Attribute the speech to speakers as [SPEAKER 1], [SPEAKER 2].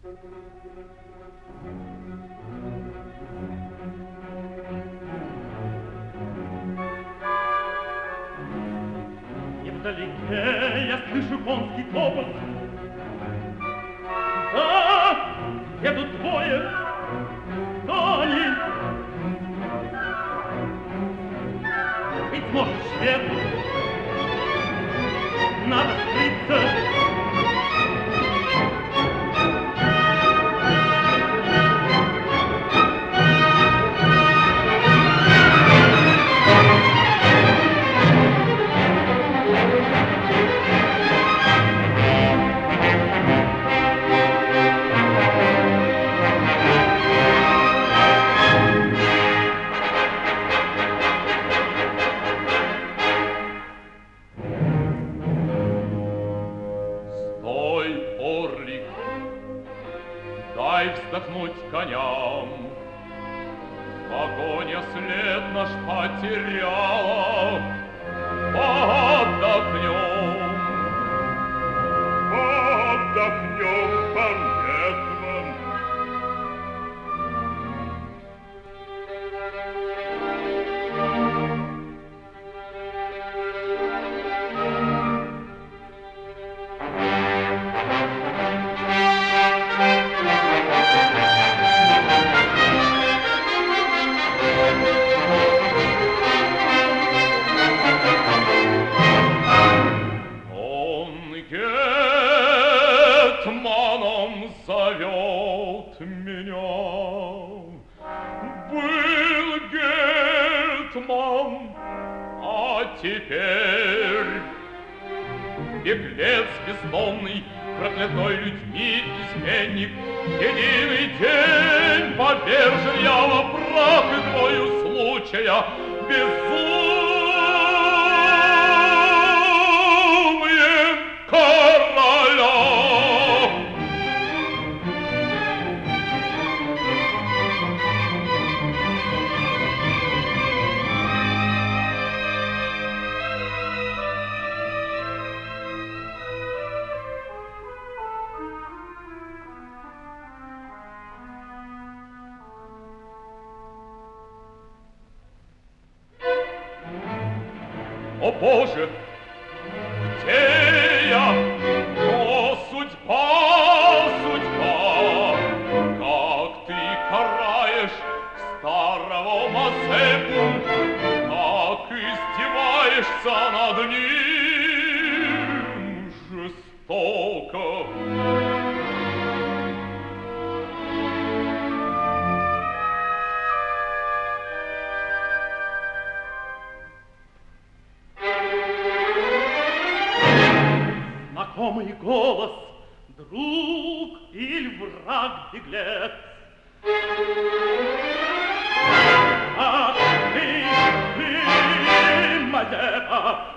[SPEAKER 1] И вдалеке я слышу конский топот. Да, едут двое. Кто они? Быть может, шведы. Надо скрыться.
[SPEAKER 2] Дай вздохнуть коням. Погоня след наш потеряла. Отдохнем. Отдохнем, Бангетман. Гетманом зовет меня. Был гетман, а теперь беглец бездомный, проклятой людьми изменник. Единый день повержен я во прах и твою случая безумием короля. О, Боже, где я? О, судьба, судьба! Как ты караешь старого Мазепу, как издеваешься над ним жестоко!
[SPEAKER 1] Знакомый голос, друг или враг беглец. Ах ты, Мазепа,